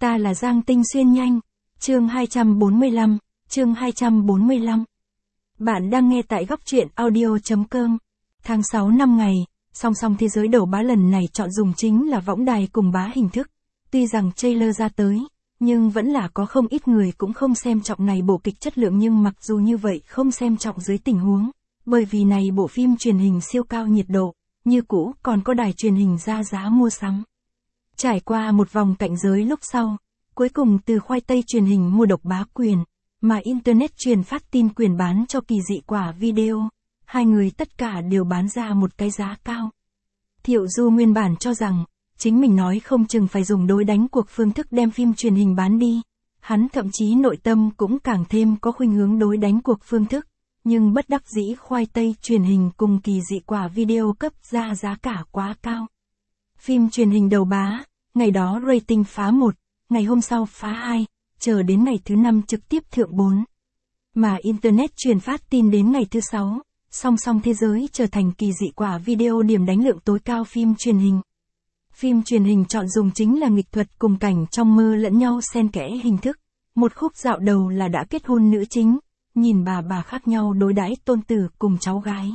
Ta là Giang Tinh Xuyên nhanh. Chương 245, chương 245. Bạn đang nghe tại góc truyện audio.com. Tháng 6 năm ngày, song song thế giới đầu bá lần này chọn dùng chính là võng đài cùng bá hình thức. Tuy rằng trailer ra tới, nhưng vẫn là có không ít người cũng không xem trọng này bộ kịch chất lượng, nhưng mặc dù như vậy không xem trọng dưới tình huống, bởi vì này bộ phim truyền hình siêu cao nhiệt độ, như cũ còn có đài truyền hình ra giá mua sắm. Trải qua một vòng cạnh giới lúc sau, cuối cùng từ khoai tây truyền hình mua độc bá quyền, mà Internet truyền phát tin quyền bán cho kỳ dị quả video, hai người tất cả đều bán ra một cái giá cao. Thiệu Du nguyên bản cho rằng, chính mình nói không chừng phải dùng đối đánh cuộc phương thức đem phim truyền hình bán đi, hắn thậm chí nội tâm cũng càng thêm có khuynh hướng đối đánh cuộc phương thức, nhưng bất đắc dĩ khoai tây truyền hình cùng kỳ dị quả video cấp ra giá cả quá cao. Phim truyền hình đầu bá, ngày đó rating phá 1, ngày hôm sau phá 2, chờ đến ngày thứ 5 trực tiếp thượng 4. Mà Internet truyền phát tin đến ngày thứ 6, song song thế giới trở thành kỳ dị quả video điểm đánh lượng tối cao phim truyền hình. Phim truyền hình chọn dùng chính là nghịch thuật cùng cảnh trong mơ lẫn nhau xen kẽ hình thức. Một khúc dạo đầu là đã kết hôn nữ chính, nhìn bà khác nhau đối đãi tôn tử cùng cháu gái.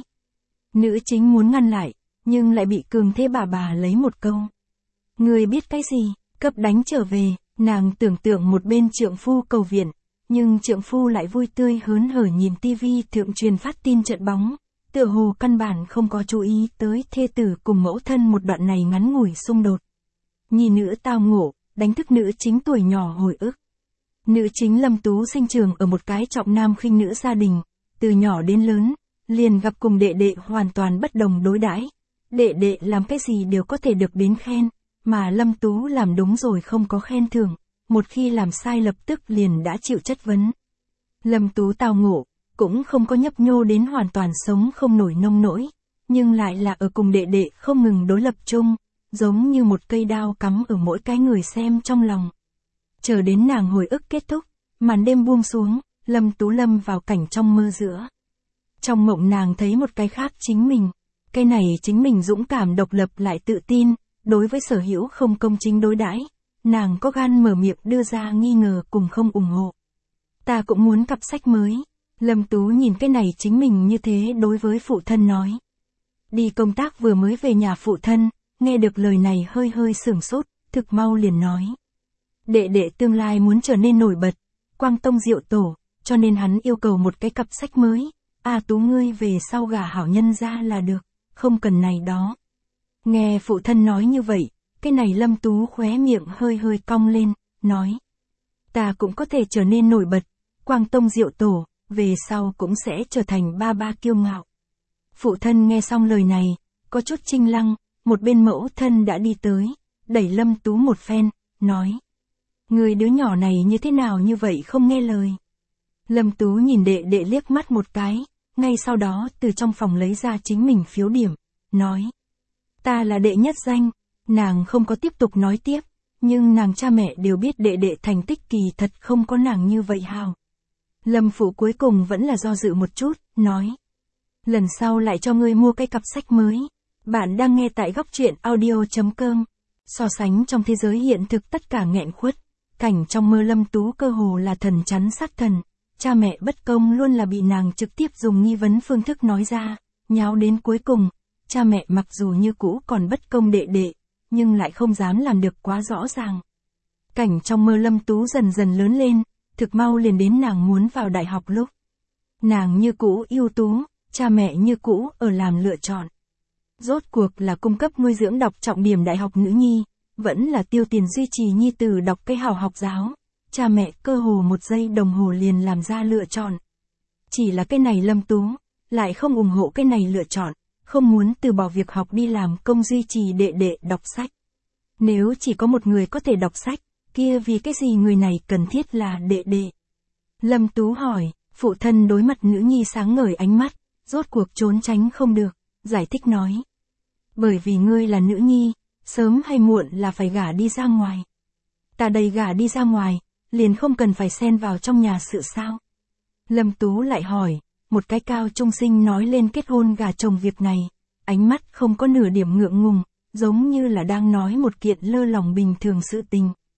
Nữ chính muốn ngăn lại, nhưng lại bị cường thế bà lấy một câu. Người biết cái gì, cấp đánh trở về, nàng tưởng tượng một bên trượng phu cầu viện, nhưng trượng phu lại vui tươi hớn hở nhìn tivi thượng truyền phát tin trận bóng, tựa hồ căn bản không có chú ý tới thê tử cùng mẫu thân một đoạn này ngắn ngủi xung đột. Nhi nữ tao ngộ, đánh thức nữ chính tuổi nhỏ hồi ức. Nữ chính Lâm Tú sinh trưởng ở một cái trọng nam khinh nữ gia đình, từ nhỏ đến lớn, liền gặp cùng đệ đệ hoàn toàn bất đồng đối đãi. Đệ đệ làm cái gì đều có thể được đến khen, mà Lâm Tú làm đúng rồi không có khen thưởng, một khi làm sai lập tức liền đã chịu chất vấn. Lâm Tú tao ngộ, cũng không có nhấp nhô đến hoàn toàn sống không nổi nông nỗi, nhưng lại là ở cùng đệ đệ không ngừng đối lập chung, giống như một cây đao cắm ở mỗi cái người xem trong lòng. Chờ đến nàng hồi ức kết thúc, màn đêm buông xuống, Lâm Tú lâm vào cảnh trong mơ giữa. Trong mộng nàng thấy một cái khác chính mình, cái này chính mình dũng cảm độc lập lại tự tin, đối với sở hữu không công chính đối đãi, nàng có gan mở miệng đưa ra nghi ngờ cùng không ủng hộ. Ta cũng muốn cặp sách mới. Lâm Tú nhìn cái này chính mình như thế đối với phụ thân nói. Đi công tác vừa mới về nhà phụ thân, nghe được lời này hơi sửng sốt, thực mau liền nói. Đệ đệ tương lai muốn trở nên nổi bật, quang tông diệu tổ, cho nên hắn yêu cầu một cái cặp sách mới. Tú ngươi về sau gả hảo nhân ra là được, không cần này đó. Nghe phụ thân nói như vậy, cái này Lâm Tú khóe miệng hơi cong lên, nói. Ta cũng có thể trở nên nổi bật, quang tông diệu tổ, về sau cũng sẽ trở thành ba kiêu ngạo. Phụ thân nghe xong lời này, có chút chinh lăng, một bên mẫu thân đã đi tới, đẩy Lâm Tú một phen, nói. Người đứa nhỏ này như thế nào như vậy không nghe lời. Lâm Tú nhìn đệ đệ liếc mắt một cái, ngay sau đó từ trong phòng lấy ra chính mình phiếu điểm, nói. Ta là đệ nhất danh, nàng không có tiếp tục nói tiếp, nhưng nàng cha mẹ đều biết đệ đệ thành tích kỳ thật không có nàng như vậy hào. Lâm phụ cuối cùng vẫn là do dự một chút, nói. Lần sau lại cho ngươi mua cái cặp sách mới. Bạn đang nghe tại góc truyện audio.com. So sánh trong thế giới hiện thực tất cả nghẹn khuất. Cảnh trong mơ Lâm Tú cơ hồ là thần chắn sát thần. Cha mẹ bất công luôn là bị nàng trực tiếp dùng nghi vấn phương thức nói ra. Nháo đến cuối cùng, cha mẹ mặc dù như cũ còn bất công đệ đệ, nhưng lại không dám làm được quá rõ ràng. Cảnh trong mơ Lâm Tú dần dần lớn lên. Thực mau liền đến nàng muốn vào đại học lúc. Nàng như cũ ưu tú, cha mẹ như cũ ở làm lựa chọn. Rốt cuộc là cung cấp nuôi dưỡng đọc trọng điểm đại học nữ nhi, vẫn là tiêu tiền duy trì nhi tử đọc cái hào học giáo. Cha mẹ cơ hồ một giây đồng hồ liền làm ra lựa chọn. Chỉ là cái này Lâm Tú, lại không ủng hộ cái này lựa chọn, không muốn từ bỏ việc học đi làm công duy trì đệ đệ đọc sách. Nếu chỉ có một người có thể đọc sách, kia vì cái gì người này cần thiết là đệ đệ? Lâm Tú hỏi, phụ thân đối mặt nữ nhi sáng ngời ánh mắt, rốt cuộc trốn tránh không được, giải thích nói. Bởi vì ngươi là nữ nhi, sớm hay muộn là phải gả đi ra ngoài. Ta đây gả đi ra ngoài, liền không cần phải xen vào trong nhà sự sao? Lâm Tú lại hỏi, một cái cao trung sinh nói lên kết hôn gả chồng việc này, ánh mắt không có nửa điểm ngượng ngùng, giống như là đang nói một kiện lơ lỏng bình thường sự tình.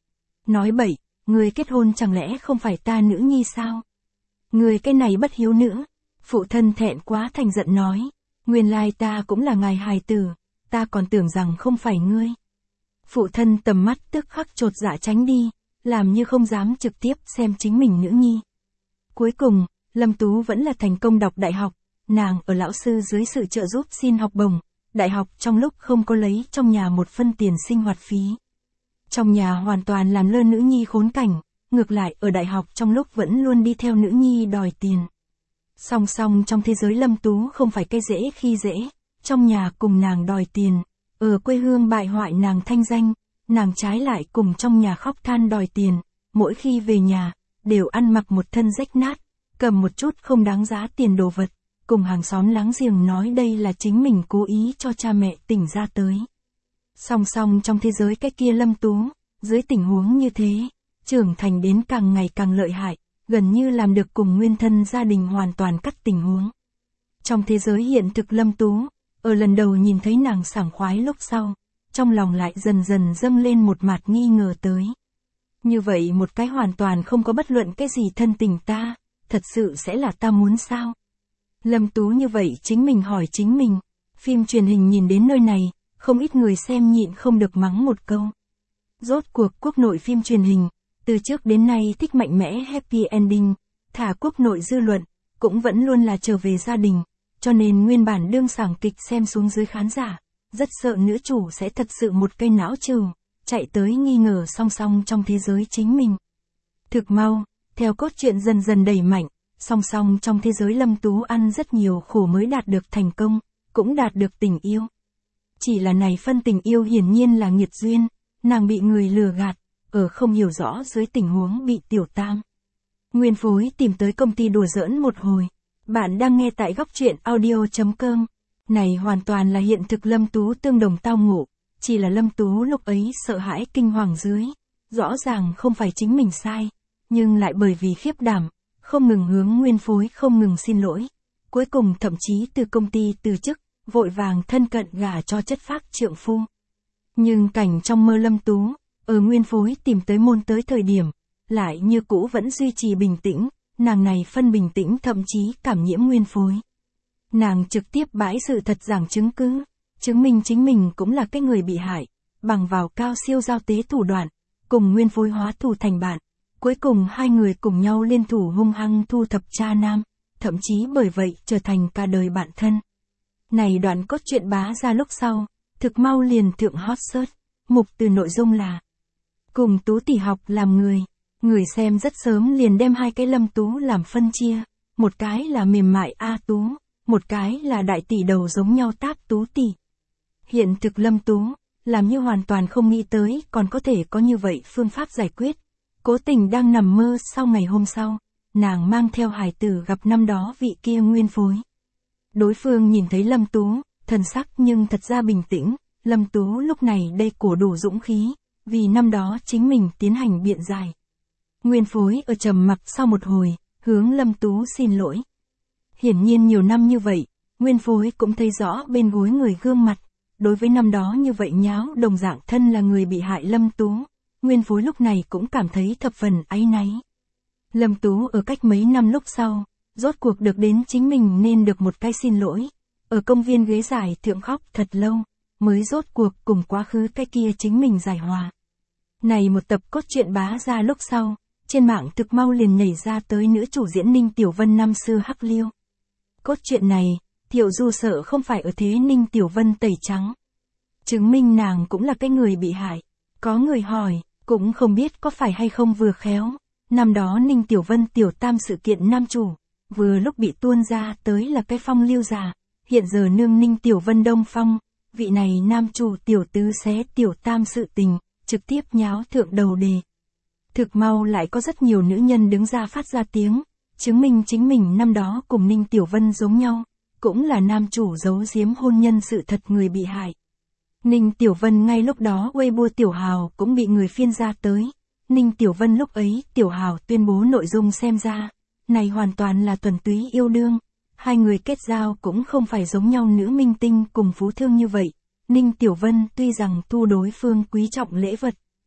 Nói bậy, người kết hôn chẳng lẽ không phải ta nữ nhi sao? Người cái này bất hiếu nữa. Phụ thân thẹn quá thành giận nói. Nguyên lai ta cũng là ngài hài tử, ta còn tưởng rằng không phải ngươi. Phụ thân tầm mắt tức khắc chột dạ tránh đi, làm như không dám trực tiếp xem chính mình nữ nhi. Cuối cùng, Lâm Tú vẫn là thành công đọc đại học, nàng ở lão sư dưới sự trợ giúp xin học bổng, đại học trong lúc không có lấy trong nhà một phân tiền sinh hoạt phí. Trong nhà hoàn toàn làm lơ nữ nhi khốn cảnh, ngược lại ở đại học trong lúc vẫn luôn đi theo nữ nhi đòi tiền. Song song trong thế giới Lâm Tú không phải cái dễ khi dễ, trong nhà cùng nàng đòi tiền, ở quê hương bại hoại nàng thanh danh, nàng trái lại cùng trong nhà khóc than đòi tiền, mỗi khi về nhà, đều ăn mặc một thân rách nát, cầm một chút không đáng giá tiền đồ vật, cùng hàng xóm láng giềng nói đây là chính mình cố ý cho cha mẹ tỉnh ra tới. Song song trong thế giới cái kia Lâm Tú, dưới tình huống như thế, trưởng thành đến càng ngày càng lợi hại, gần như làm được cùng nguyên thân gia đình hoàn toàn cắt tình huống. Trong thế giới hiện thực Lâm Tú, ở lần đầu nhìn thấy nàng sảng khoái lúc sau, trong lòng lại dần dần dâng lên một mạt nghi ngờ tới. Như vậy một cái hoàn toàn không có bất luận cái gì thân tình ta, thật sự sẽ là ta muốn sao? Lâm Tú như vậy chính mình hỏi chính mình, phim truyền hình nhìn đến nơi này, không ít người xem nhịn không được mắng một câu. Rốt cuộc quốc nội phim truyền hình, từ trước đến nay thích mạnh mẽ happy ending, thả quốc nội dư luận, cũng vẫn luôn là trở về gia đình, cho nên nguyên bản đương sảng kịch xem xuống dưới khán giả, rất sợ nữ chủ sẽ thật sự một cây não trừ, chạy tới nghi ngờ song song trong thế giới chính mình. Thực mau, theo cốt truyện dần dần đẩy mạnh, song song trong thế giới Lâm Tú ăn rất nhiều khổ mới đạt được thành công, cũng đạt được tình yêu. Chỉ là này phân tình yêu hiển nhiên là nghiệt duyên, nàng bị người lừa gạt, ở không hiểu rõ dưới tình huống bị tiểu tam. Nguyên phối tìm tới công ty đùa giỡn một hồi. Bạn đang nghe tại góc truyện audio.com. Này hoàn toàn là hiện thực Lâm Tú tương đồng tao ngộ, chỉ là Lâm Tú lúc ấy sợ hãi kinh hoàng dưới. Rõ ràng không phải chính mình sai, nhưng lại bởi vì khiếp đảm, không ngừng hướng nguyên phối không ngừng xin lỗi. Cuối cùng thậm chí từ công ty từ chức, vội vàng thân cận gả cho chất phác trượng phu. Nhưng cảnh trong mơ Lâm Tú, ở nguyên phối tìm tới môn tới thời điểm, lại như cũ vẫn duy trì bình tĩnh, nàng này phân bình tĩnh thậm chí cảm nhiễm nguyên phối. Nàng trực tiếp bãi sự thật giảng chứng cứ, chứng minh chính mình cũng là cái người bị hại, bằng vào cao siêu giao tế thủ đoạn, cùng nguyên phối hóa thù thành bạn. Cuối cùng hai người cùng nhau liên thủ hung hăng thu thập cha nam, thậm chí bởi vậy trở thành cả đời bạn thân. Này đoạn cốt truyện bá ra lúc sau, thực mau liền thượng hot search, mục từ nội dung là cùng Tú tỷ học làm người xem rất sớm liền đem hai cái Lâm Tú làm phân chia, một cái là mềm mại A Tú, một cái là đại tỷ đầu giống nhau Táp Tú tỷ. Hiện thực Lâm Tú, làm như hoàn toàn không nghĩ tới còn có thể có như vậy phương pháp giải quyết. Cố tình đang nằm mơ sau ngày hôm sau, nàng mang theo hài tử gặp năm đó vị kia nguyên phối. Đối phương nhìn thấy Lâm Tú, thần sắc nhưng thật ra bình tĩnh, Lâm Tú lúc này đây cổ đủ dũng khí, vì năm đó chính mình tiến hành biện giải. Nguyên phối ở trầm mặc sau một hồi, hướng Lâm Tú xin lỗi. Hiển nhiên nhiều năm như vậy, nguyên phối cũng thấy rõ bên gối người gương mặt, đối với năm đó như vậy nháo đồng dạng thân là người bị hại Lâm Tú, nguyên phối lúc này cũng cảm thấy thập phần áy náy. Lâm Tú ở cách mấy năm lúc sau, rốt cuộc được đến chính mình nên được một cái xin lỗi, ở công viên ghế giải thượng khóc thật lâu, mới rốt cuộc cùng quá khứ cái kia chính mình giải hòa. Này một tập cốt truyện bá ra lúc sau, trên mạng thực mau liền nhảy ra tới nữ chủ diễn Ninh Tiểu Vân năm xưa hắc liêu. Cốt truyện này, Thiệu Du sợ không phải ở thế Ninh Tiểu Vân tẩy trắng. Chứng minh nàng cũng là cái người bị hại. Có người hỏi, cũng không biết có phải hay không vừa khéo. Năm đó Ninh Tiểu Vân tiểu tam sự kiện nam chủ, vừa lúc bị tuôn ra tới là cái phong liêu già. Hiện giờ nương Ninh Tiểu Vân đông phong, vị này nam chủ tiểu tứ xé tiểu tam sự tình, trực tiếp nháo thượng đầu đề. Thực mau lại có rất nhiều nữ nhân đứng ra phát ra tiếng, chứng minh chính mình năm đó cùng Ninh Tiểu Vân giống nhau, cũng là nam chủ giấu giếm hôn nhân sự thật người bị hại. Ninh Tiểu Vân ngay lúc đó Weibo Tiểu Hào cũng bị người phiên ra tới. Ninh Tiểu Vân lúc ấy Tiểu Hào tuyên bố nội dung xem ra, này hoàn toàn là thuần túy yêu đương. Hai người kết giao cũng không phải giống nhau nữ minh tinh cùng phú thương như vậy. Ninh Tiểu Vân tuy rằng thu đối phương quý trọng lễ vật,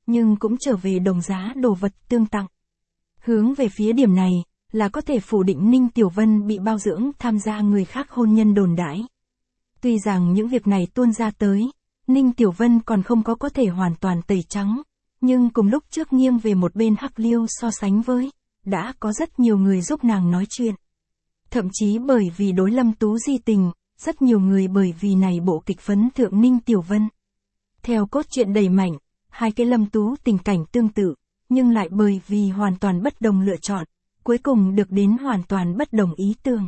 nhưng cũng trở về đồng giá đồ vật tương tặng. Hướng về phía điểm này, là có thể phủ định Ninh Tiểu Vân bị bao dưỡng tham gia người khác hôn nhân đồn đãi. Tuy rằng những việc này tuôn ra tới, Ninh Tiểu Vân còn không có thể hoàn toàn tẩy trắng, nhưng cùng lúc trước nghiêng về một bên hắc liêu so sánh với, đã có rất nhiều người giúp nàng nói chuyện. Thậm chí bởi vì đối Lâm Tú di tình, rất nhiều người bởi vì này bộ kịch phấn thượng Ninh Tiểu Vân. Theo cốt truyện đầy mạnh, hai cái Lâm Tú tình cảnh tương tự, nhưng lại bởi vì hoàn toàn bất đồng lựa chọn, cuối cùng được đến hoàn toàn bất đồng ý tưởng.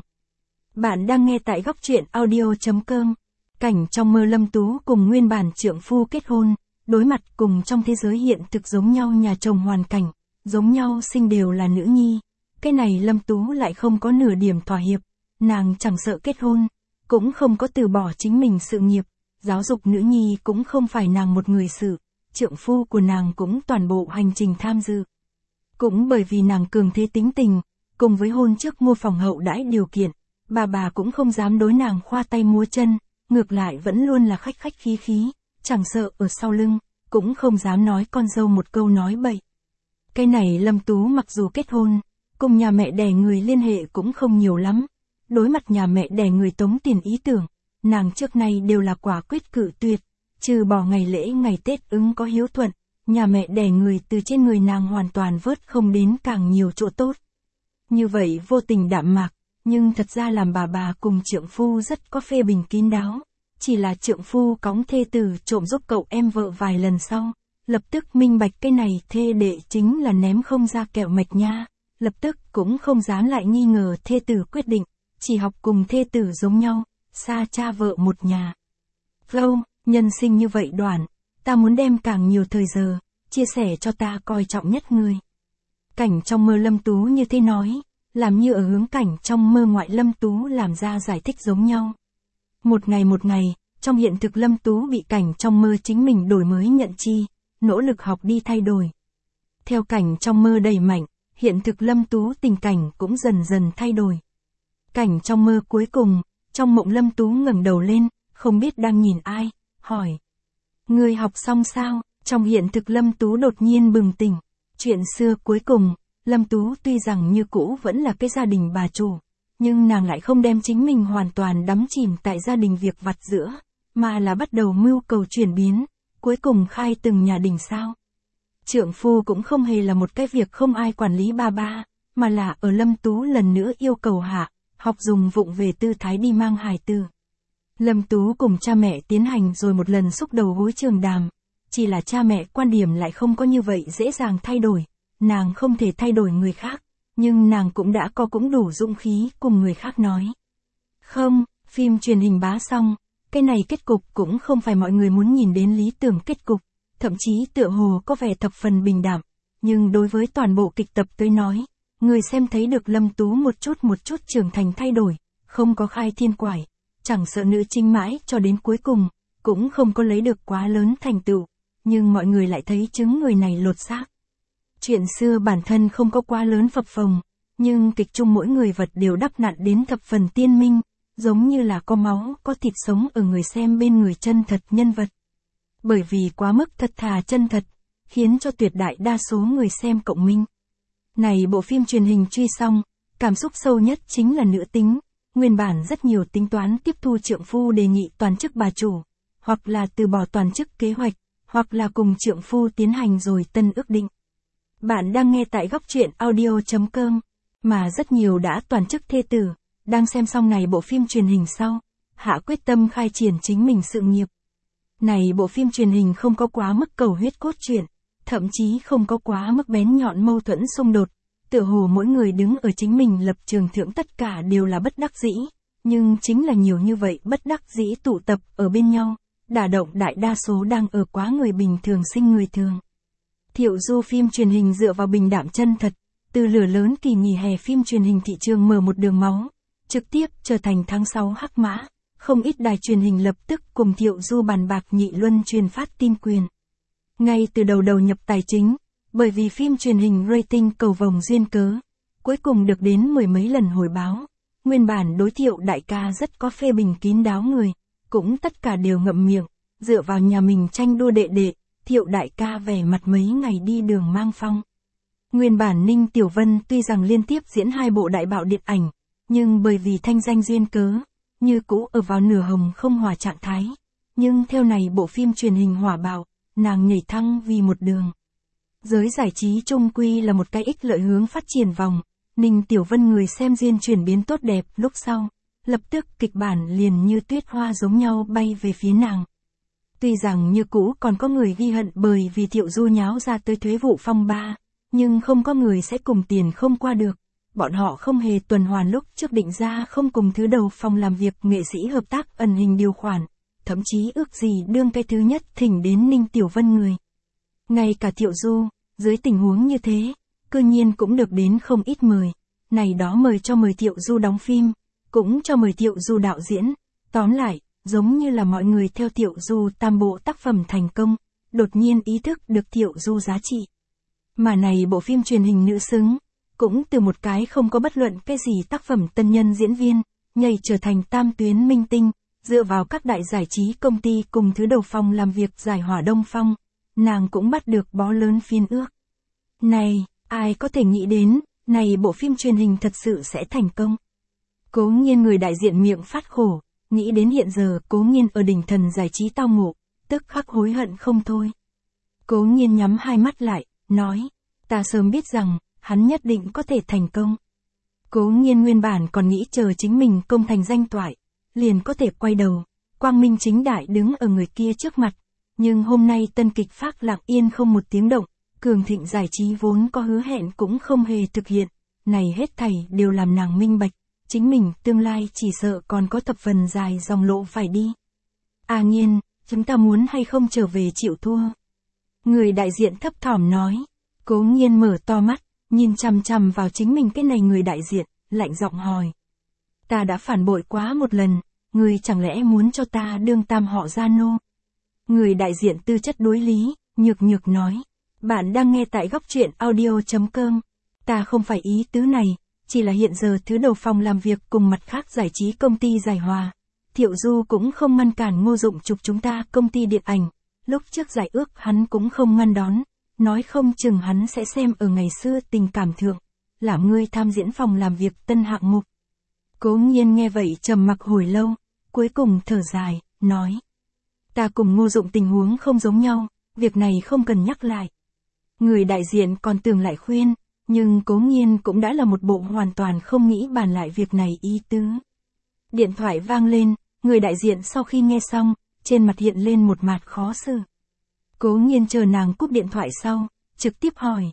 Bạn đang nghe tại góc truyện audio.com. Cảnh trong mơ Lâm Tú cùng nguyên bản trượng phu kết hôn, đối mặt cùng trong thế giới hiện thực giống nhau nhà chồng hoàn cảnh, giống nhau sinh đều là nữ nhi. Cái này Lâm Tú lại không có nửa điểm thỏa hiệp, nàng chẳng sợ kết hôn, cũng không có từ bỏ chính mình sự nghiệp, giáo dục nữ nhi cũng không phải nàng một người sự, trượng phu của nàng cũng toàn bộ hành trình tham dự. Cũng bởi vì nàng cường thế tính tình, cùng với hôn trước mua phòng hậu đãi điều kiện, bà cũng không dám đối nàng khoa tay múa chân, ngược lại vẫn luôn là khách khách khí khí, chẳng sợ ở sau lưng, cũng không dám nói con dâu một câu nói bậy. Cái này Lâm Tú mặc dù kết hôn, cùng nhà mẹ đẻ người liên hệ cũng không nhiều lắm, đối mặt nhà mẹ đẻ người tống tiền ý tưởng, nàng trước nay đều là quả quyết cự tuyệt, trừ bỏ ngày lễ ngày Tết ứng có hiếu thuận, nhà mẹ đẻ người từ trên người nàng hoàn toàn vớt không đến càng nhiều chỗ tốt. Như vậy vô tình đạm mạc, nhưng thật ra làm bà cùng trượng phu rất có phê bình kín đáo, chỉ là trượng phu cõng thê tử trộm giúp cậu em vợ vài lần sau, lập tức minh bạch cái này thê đệ chính là ném không ra kẹo mạch nha, lập tức cũng không dám lại nghi ngờ thê tử quyết định, chỉ học cùng thê tử giống nhau, xa cha vợ một nhà. Lâu, nhân sinh như vậy đoạn, ta muốn đem càng nhiều thời giờ, chia sẻ cho ta coi trọng nhất người. Cảnh trong mơ Lâm Tú như thế nói, làm như ở hướng cảnh trong mơ ngoại Lâm Tú làm ra giải thích giống nhau. Một ngày, trong hiện thực Lâm Tú bị cảnh trong mơ chính mình đổi mới nhận chi, nỗ lực học đi thay đổi. Theo cảnh trong mơ đầy mạnh, hiện thực Lâm Tú tình cảnh cũng dần dần thay đổi. Cảnh trong mơ cuối cùng, trong mộng Lâm Tú ngẩng đầu lên, không biết đang nhìn ai, hỏi. Người học xong sao? Trong hiện thực Lâm Tú đột nhiên bừng tỉnh. Chuyện xưa cuối cùng, Lâm Tú tuy rằng như cũ vẫn là cái gia đình bà chủ, nhưng nàng lại không đem chính mình hoàn toàn đắm chìm tại gia đình việc vặt giữa, mà là bắt đầu mưu cầu chuyển biến, cuối cùng khai từng nhà đình sao. Trượng phu cũng không hề là một cái việc không ai quản lý ba, mà là ở Lâm Tú lần nữa yêu cầu hạ, học dùng vụng về tư thái đi mang hài tử. Lâm Tú cùng cha mẹ tiến hành rồi một lần xúc đầu gối trường đàm, chỉ là cha mẹ quan điểm lại không có như vậy dễ dàng thay đổi, nàng không thể thay đổi người khác, nhưng nàng cũng đã có cũng đủ dũng khí cùng người khác nói. Không, phim truyền hình bá xong, cái này kết cục cũng không phải mọi người muốn nhìn đến lý tưởng kết cục, thậm chí tựa hồ có vẻ thập phần bình đạm, nhưng đối với toàn bộ kịch tập tới nói, người xem thấy được Lâm Tú một chút trưởng thành thay đổi, không có khai thiên quải, chẳng sợ nữ chính mãi cho đến cuối cùng, cũng không có lấy được quá lớn thành tựu, nhưng mọi người lại thấy chứng người này lột xác. Chuyện xưa bản thân không có quá lớn phập phồng, nhưng kịch chung mỗi người vật đều đắp nặn đến thập phần tiên minh, giống như là có máu, có thịt sống ở người xem bên người chân thật nhân vật. Bởi vì quá mức thật thà chân thật, khiến cho tuyệt đại đa số người xem cộng minh. Này bộ phim truyền hình truy xong, cảm xúc sâu nhất chính là nữ tính, nguyên bản rất nhiều tính toán tiếp thu trượng phu đề nghị toàn chức bà chủ, hoặc là từ bỏ toàn chức kế hoạch, hoặc là cùng trượng phu tiến hành rồi tân ước định. Bạn đang nghe tại góc truyện audio.com, mà rất nhiều đã toàn chức thê tử, đang xem xong này bộ phim truyền hình sau, hạ quyết tâm khai triển chính mình sự nghiệp. Này bộ phim truyền hình không có quá mức cầu huyết cốt truyện, thậm chí không có quá mức bén nhọn mâu thuẫn xung đột, tựa hồ mỗi người đứng ở chính mình lập trường thượng tất cả đều là bất đắc dĩ, nhưng chính là nhiều như vậy bất đắc dĩ tụ tập ở bên nhau, đả động đại đa số đang ở quá người bình thường sinh người thường. Thiệu Du phim truyền hình dựa vào bình đạm chân thật, từ lửa lớn kỳ nghỉ hè phim truyền hình thị trường mở một đường máu, trực tiếp trở thành tháng 6 hắc mã, không ít đài truyền hình lập tức cùng Thiệu Du bàn bạc nghị luân truyền phát tin quyền. Ngay từ đầu nhập tài chính, bởi vì phim truyền hình rating cầu vồng duyên cớ, cuối cùng được đến mười mấy lần hồi báo, nguyên bản đối Thiệu đại ca rất có phê bình kín đáo người, cũng tất cả đều ngậm miệng, dựa vào nhà mình tranh đua đệ đệ, Thiệu đại ca vẻ mặt mấy ngày đi đường mang phong. Nguyên bản Ninh Tiểu Vân tuy rằng liên tiếp diễn 2 bộ đại bạo điện ảnh, nhưng bởi vì thanh danh duyên cớ, như cũ ở vào nửa hồng không hỏa trạng thái. Nhưng theo này bộ phim truyền hình hỏa bạo, nàng nhảy thăng vì một đường. Giới giải trí chung quy là một cái ích lợi hướng phát triển vòng, Ninh Tiểu Vân người xem duyên chuyển biến tốt đẹp lúc sau, lập tức kịch bản liền như tuyết hoa giống nhau bay về phía nàng. Tuy rằng như cũ còn có người ghi hận bởi vì Thiệu Du nháo ra tới thuế vụ phong ba, nhưng không có người sẽ cùng tiền không qua được. Bọn họ không hề tuần hoàn lúc trước định ra không cùng thứ đầu phòng làm việc nghệ sĩ hợp tác ẩn hình điều khoản, thậm chí ước gì đương cái thứ nhất thỉnh đến Ninh Tiểu Vân người. Ngay cả Thiệu Du, dưới tình huống như thế, cư nhiên cũng được đến không ít mời. Này đó mời Thiệu Du đóng phim, cũng cho mời Thiệu Du đạo diễn. Tóm lại, giống như là mọi người theo Thiệu Du tam bộ tác phẩm thành công, đột nhiên ý thức được Thiệu Du giá trị. Mà này bộ phim truyền hình nữ xứng, cũng từ một cái không có bất luận cái gì tác phẩm tân nhân diễn viên, nhảy trở thành tam tuyến minh tinh, dựa vào các đại giải trí công ty cùng thứ đầu phòng làm việc giải hỏa Đông Phong, nàng cũng bắt được bó lớn phiên ước. Này, ai có thể nghĩ đến, này bộ phim truyền hình thật sự sẽ thành công. Cố Nhiên người đại diện miệng phát khổ, nghĩ đến hiện giờ Cố Nhiên ở đỉnh thần giải trí tao ngộ, tức khắc hối hận không thôi. Cố Nhiên nhắm hai mắt lại, nói, ta sớm biết rằng, hắn nhất định có thể thành công. Cố Nhiên nguyên bản còn nghĩ chờ chính mình công thành danh toại, liền có thể quay đầu, quang minh chính đại đứng ở người kia trước mặt. Nhưng hôm nay tân kịch Phác lặng yên không một tiếng động, cường thịnh giải trí vốn có hứa hẹn cũng không hề thực hiện. Này hết thảy đều làm nàng minh bạch, chính mình tương lai chỉ sợ còn có thập phần dài dòng lộ phải đi. À Nhiên, chúng ta muốn hay không trở về chịu thua? Người đại diện thấp thỏm nói. Cố Nhiên mở to mắt, nhìn chằm chằm vào chính mình cái này người đại diện, lạnh giọng hỏi. Ta đã phản bội quá một lần, người chẳng lẽ muốn cho ta đương tam họ gia nô? Người đại diện tư chất đối lý, nhược nhược nói. Bạn đang nghe tại góc truyện audio.com. Ta không phải ý tứ này, chỉ là hiện giờ thứ đầu phòng làm việc cùng mặt khác giải trí công ty giải hòa. Thiệu Du cũng không ngăn cản Ngô Dụng chụp chúng ta công ty điện ảnh. Lúc trước giải ước hắn cũng không ngăn đón. Nói không chừng hắn sẽ xem ở ngày xưa tình cảm thượng, làm ngươi tham diễn phòng làm việc tân hạng mục. Cố Nhiên nghe vậy trầm mặc hồi lâu, cuối cùng thở dài, nói. Ta cùng Ngô Dụng tình huống không giống nhau, việc này không cần nhắc lại. Người đại diện còn tưởng lại khuyên, nhưng Cố Nhiên cũng đã là một bộ hoàn toàn không nghĩ bàn lại việc này ý tứ. Điện thoại vang lên, người đại diện sau khi nghe xong, trên mặt hiện lên một mặt khó xử. Cố Nhiên chờ nàng cúp điện thoại sau, trực tiếp hỏi.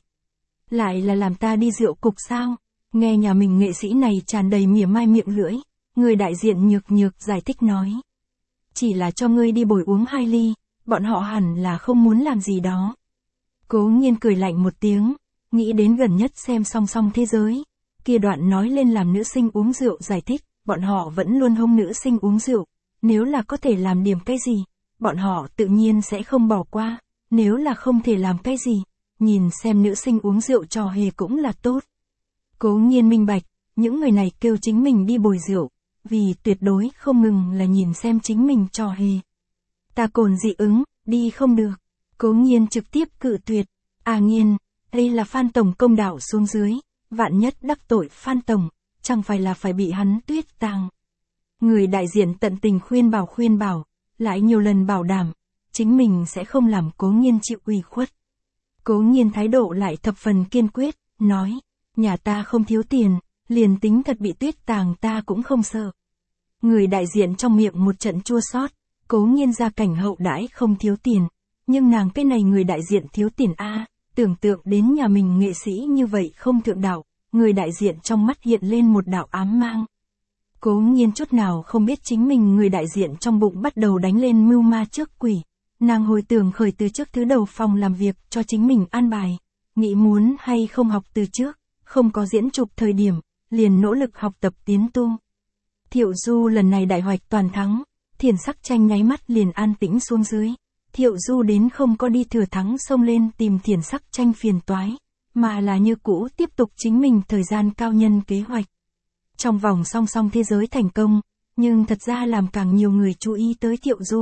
Lại là làm ta đi rượu cục sao? Nghe nhà mình nghệ sĩ này tràn đầy mỉa mai miệng lưỡi, người đại diện nhược nhược giải thích nói. Chỉ là cho ngươi đi bồi uống 2 ly, bọn họ hẳn là không muốn làm gì đó. Cố Nhiên cười lạnh một tiếng, nghĩ đến gần nhất xem Song Song Thế Giới. Kia đoạn nói lên làm nữ sinh uống rượu giải thích, bọn họ vẫn luôn hông nữ sinh uống rượu. Nếu là có thể làm điểm cái gì, bọn họ tự nhiên sẽ không bỏ qua. Nếu là không thể làm cái gì, nhìn xem nữ sinh uống rượu trò hề cũng là tốt. Cố Nhiên minh bạch, những người này kêu chính mình đi bồi rượu, vì tuyệt đối không ngừng là nhìn xem chính mình trò hề. Ta cồn dị ứng, đi không được. Cố Nhiên trực tiếp cự tuyệt. À Nhiên, đây là Phan Tổng công đạo xuống dưới, vạn nhất đắc tội Phan Tổng, chẳng phải là phải bị hắn tuyết tàng. Người đại diện tận tình khuyên bảo, lại nhiều lần bảo đảm, chính mình sẽ không làm Cố Nhiên chịu ủy khuất. Cố Nhiên thái độ lại thập phần kiên quyết, nói, nhà ta không thiếu tiền, liền tính thật bị tuyết tàng ta cũng không sợ. Người đại diện trong miệng một trận chua xót, Cố Nhiên gia cảnh hậu đãi không thiếu tiền, nhưng nàng cái này người đại diện thiếu tiền a, tưởng tượng đến nhà mình nghệ sĩ như vậy không thượng đạo, người đại diện trong mắt hiện lên một đạo ám mang. Cố Nhiên chút nào không biết chính mình người đại diện trong bụng bắt đầu đánh lên mưu ma trước quỷ. Nàng hồi tưởng khởi từ trước thứ đầu phòng làm việc cho chính mình an bài, nghĩ muốn hay không học từ trước, không có diễn chụp thời điểm, liền nỗ lực học tập tiến tu. Thiệu Du lần này đại hoạch toàn thắng, Thiển Sắc Tranh nháy mắt liền an tĩnh xuống dưới. Thiệu Du đến không có đi thừa thắng xông lên tìm Thiển Sắc Tranh phiền toái, mà là như cũ tiếp tục chính mình thời gian cao nhân kế hoạch. Trong vòng Song Song Thế Giới thành công, nhưng thật ra làm càng nhiều người chú ý tới Thiệu Du.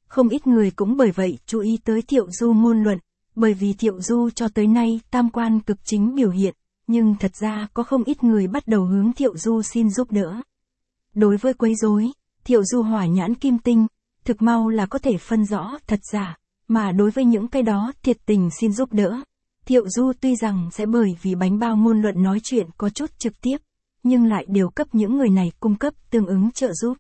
Không ít người cũng bởi vậy chú ý tới Thiệu Du ngôn luận, bởi vì Thiệu Du cho tới nay tam quan cực chính biểu hiện, nhưng thật ra có không ít người bắt đầu hướng Thiệu Du xin giúp đỡ. Đối với quấy rối, Thiệu Du hỏa nhãn kim tinh, thực mau là có thể phân rõ thật giả, mà đối với những cái đó thiệt tình xin giúp đỡ, Thiệu Du tuy rằng sẽ bởi vì bánh bao ngôn luận nói chuyện có chút trực tiếp, nhưng lại đều cấp những người này cung cấp tương ứng trợ giúp.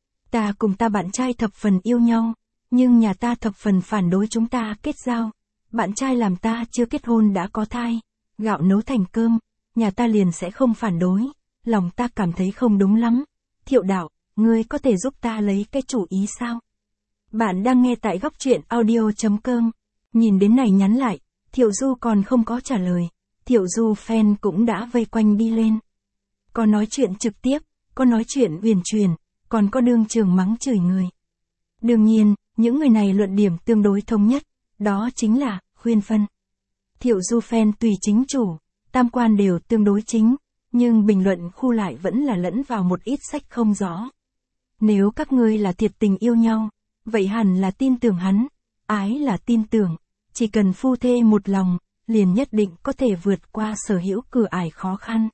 Ta cùng ta bạn trai thập phần yêu nhau, nhưng nhà ta thập phần phản đối chúng ta kết giao. Bạn trai làm ta chưa kết hôn đã có thai, gạo nấu thành cơm, nhà ta liền sẽ không phản đối, lòng ta cảm thấy không đúng lắm. Thiệu đạo, ngươi có thể giúp ta lấy cái chủ ý sao? Bạn đang nghe tại góc truyện audio.com. Nhìn đến này nhắn lại, Thiệu Du còn không có trả lời, Thiệu Du fan cũng đã vây quanh đi lên. Có nói chuyện trực tiếp, có nói chuyện huyền truyền, còn có đương trường mắng chửi người. Đương nhiên, những người này luận điểm tương đối thống nhất, đó chính là khuyên phân. Thiệu Du fan tùy chính chủ, tam quan đều tương đối chính, nhưng bình luận khu lại vẫn là lẫn vào một ít sách không rõ. Nếu các ngươi là thiệt tình yêu nhau, vậy hẳn là tin tưởng hắn, ái là tin tưởng, chỉ cần phu thê một lòng, liền nhất định có thể vượt qua sở hữu cửa ải khó khăn.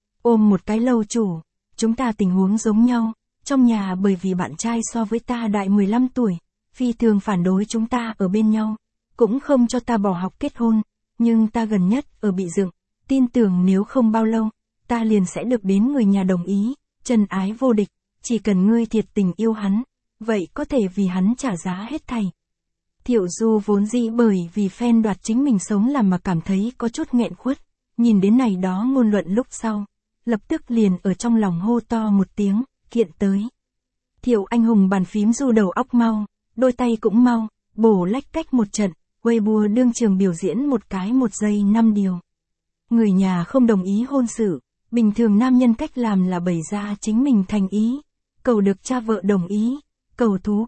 Ôm một cái lâu chủ, chúng ta tình huống giống nhau, trong nhà bởi vì bạn trai so với ta đại 15 tuổi, phi thường phản đối chúng ta ở bên nhau, cũng không cho ta bỏ học kết hôn, nhưng ta gần nhất ở bị dựng, tin tưởng nếu không bao lâu, ta liền sẽ được đến người nhà đồng ý, chân ái vô địch, chỉ cần ngươi thiệt tình yêu hắn, vậy có thể vì hắn trả giá hết thảy. Thiệu Du vốn dĩ bởi vì fan đoạt chính mình sống làm mà cảm thấy có chút nghẹn khuất, nhìn đến này đó ngôn luận lúc sau, lập tức liền ở trong lòng hô to một tiếng, kiện tới. Thiệu anh hùng bàn phím du đầu óc mau, đôi tay cũng mau, bổ lách cách một trận, Weibo đương trường biểu diễn một cái 1 giây 5 điều. Người nhà không đồng ý hôn sự, bình thường nam nhân cách làm là bày ra chính mình thành ý, cầu được cha vợ đồng ý, cầu thú,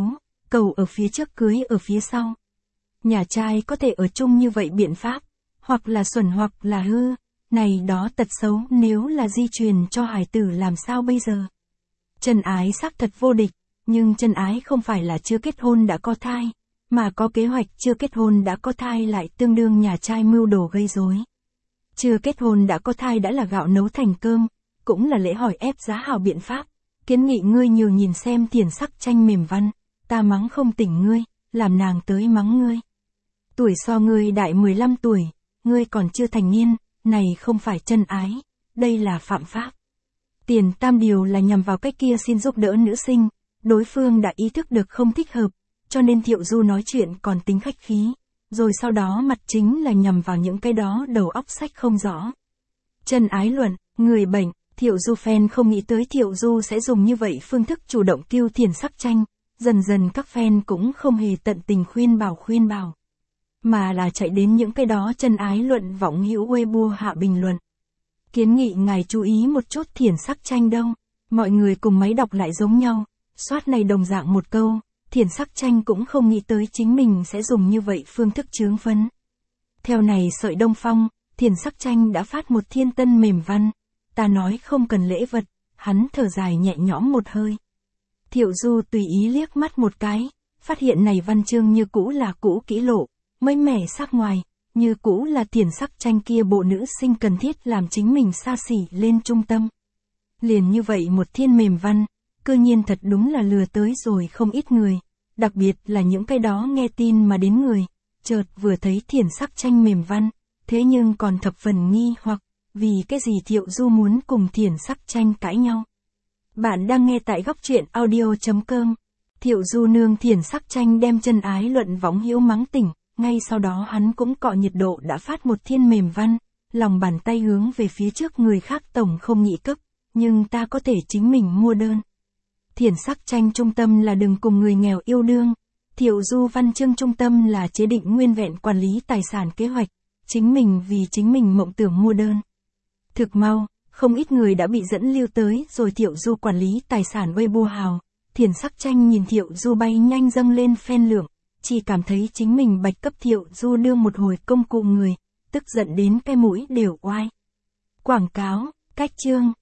cầu ở phía trước cưới ở phía sau. Nhà trai có thể ở chung như vậy biện pháp, hoặc là xuẩn hoặc là hư, này đó tật xấu nếu là di truyền cho hải tử làm sao bây giờ. Chân ái xác thật vô địch, nhưng chân ái không phải là chưa kết hôn đã có thai, mà có kế hoạch chưa kết hôn đã có thai lại tương đương nhà trai mưu đồ gây rối. Chưa kết hôn đã có thai đã là gạo nấu thành cơm, cũng là lễ hỏi ép giá hảo biện pháp, kiến nghị ngươi nhiều nhìn xem Thiển Sắc Tranh mềm văn, ta mắng không tỉnh ngươi, làm nàng tới mắng ngươi. Tuổi so ngươi đại 15 tuổi, ngươi còn chưa thành niên, này không phải chân ái, đây là phạm pháp. Tiền tam điều là nhằm vào cái kia xin giúp đỡ nữ sinh, đối phương đã ý thức được không thích hợp, cho nên Thiệu Du nói chuyện còn tính khách khí, rồi sau đó mặt chính là nhằm vào những cái đó đầu óc sách không rõ. Chân ái luận, người bệnh, Thiệu Du fan không nghĩ tới Thiệu Du sẽ dùng như vậy phương thức chủ động kêu Thiển Sắc Tranh, dần dần các fan cũng không hề tận tình khuyên bảo, mà là chạy đến những cái đó chân ái luận võng hữu Weibo hạ bình luận. Kiến nghị ngài chú ý một chút Thiển Sắc Tranh đâu, mọi người cùng máy đọc lại giống nhau, soát này đồng dạng một câu, Thiển Sắc Tranh cũng không nghĩ tới chính mình sẽ dùng như vậy phương thức chướng phấn. Theo này sợi Đông Phong, Thiển Sắc Tranh đã phát một thiên tân mềm văn, ta nói không cần lễ vật, hắn thở dài nhẹ nhõm một hơi. Thiệu Du tùy ý liếc mắt một cái, phát hiện này văn chương như cũ là cũ kỹ lộ, mới mẻ sắc ngoài, như cũ là Thiển Sắc Tranh kia bộ nữ sinh cần thiết làm chính mình xa xỉ lên trung tâm. Liền như vậy một thiên mềm văn, cơ nhiên thật đúng là lừa tới rồi không ít người, đặc biệt là những cái đó nghe tin mà đến người, chợt vừa thấy Thiển Sắc Tranh mềm văn, thế nhưng còn thập phần nghi hoặc, vì cái gì Thiệu Du muốn cùng Thiển Sắc Tranh cãi nhau. Bạn đang nghe tại góc truyện audio.com. Thiệu Du nương Thiển Sắc Tranh đem chân ái luận võng hữu mắng tỉnh, ngay sau đó hắn cũng cọ nhiệt độ đã phát một thiên mềm văn, lòng bàn tay hướng về phía trước người khác tổng không nghĩ cấp, nhưng ta có thể chính mình mua đơn. Thiển Sắc Tranh trung tâm là đừng cùng người nghèo yêu đương, Thiệu Du văn chương trung tâm là chế định nguyên vẹn quản lý tài sản kế hoạch, chính mình vì chính mình mộng tưởng mua đơn. Thực mau, không ít người đã bị dẫn lưu tới rồi Thiệu Du quản lý tài sản Weibo hào, Thiển Sắc Tranh nhìn Thiệu Du bay nhanh dâng lên fan lượng, chỉ cảm thấy chính mình bạch cấp Thiệu Du đương một hồi công cụ người, tức giận đến cái mũi đều oai. Quảng cáo, cách chương.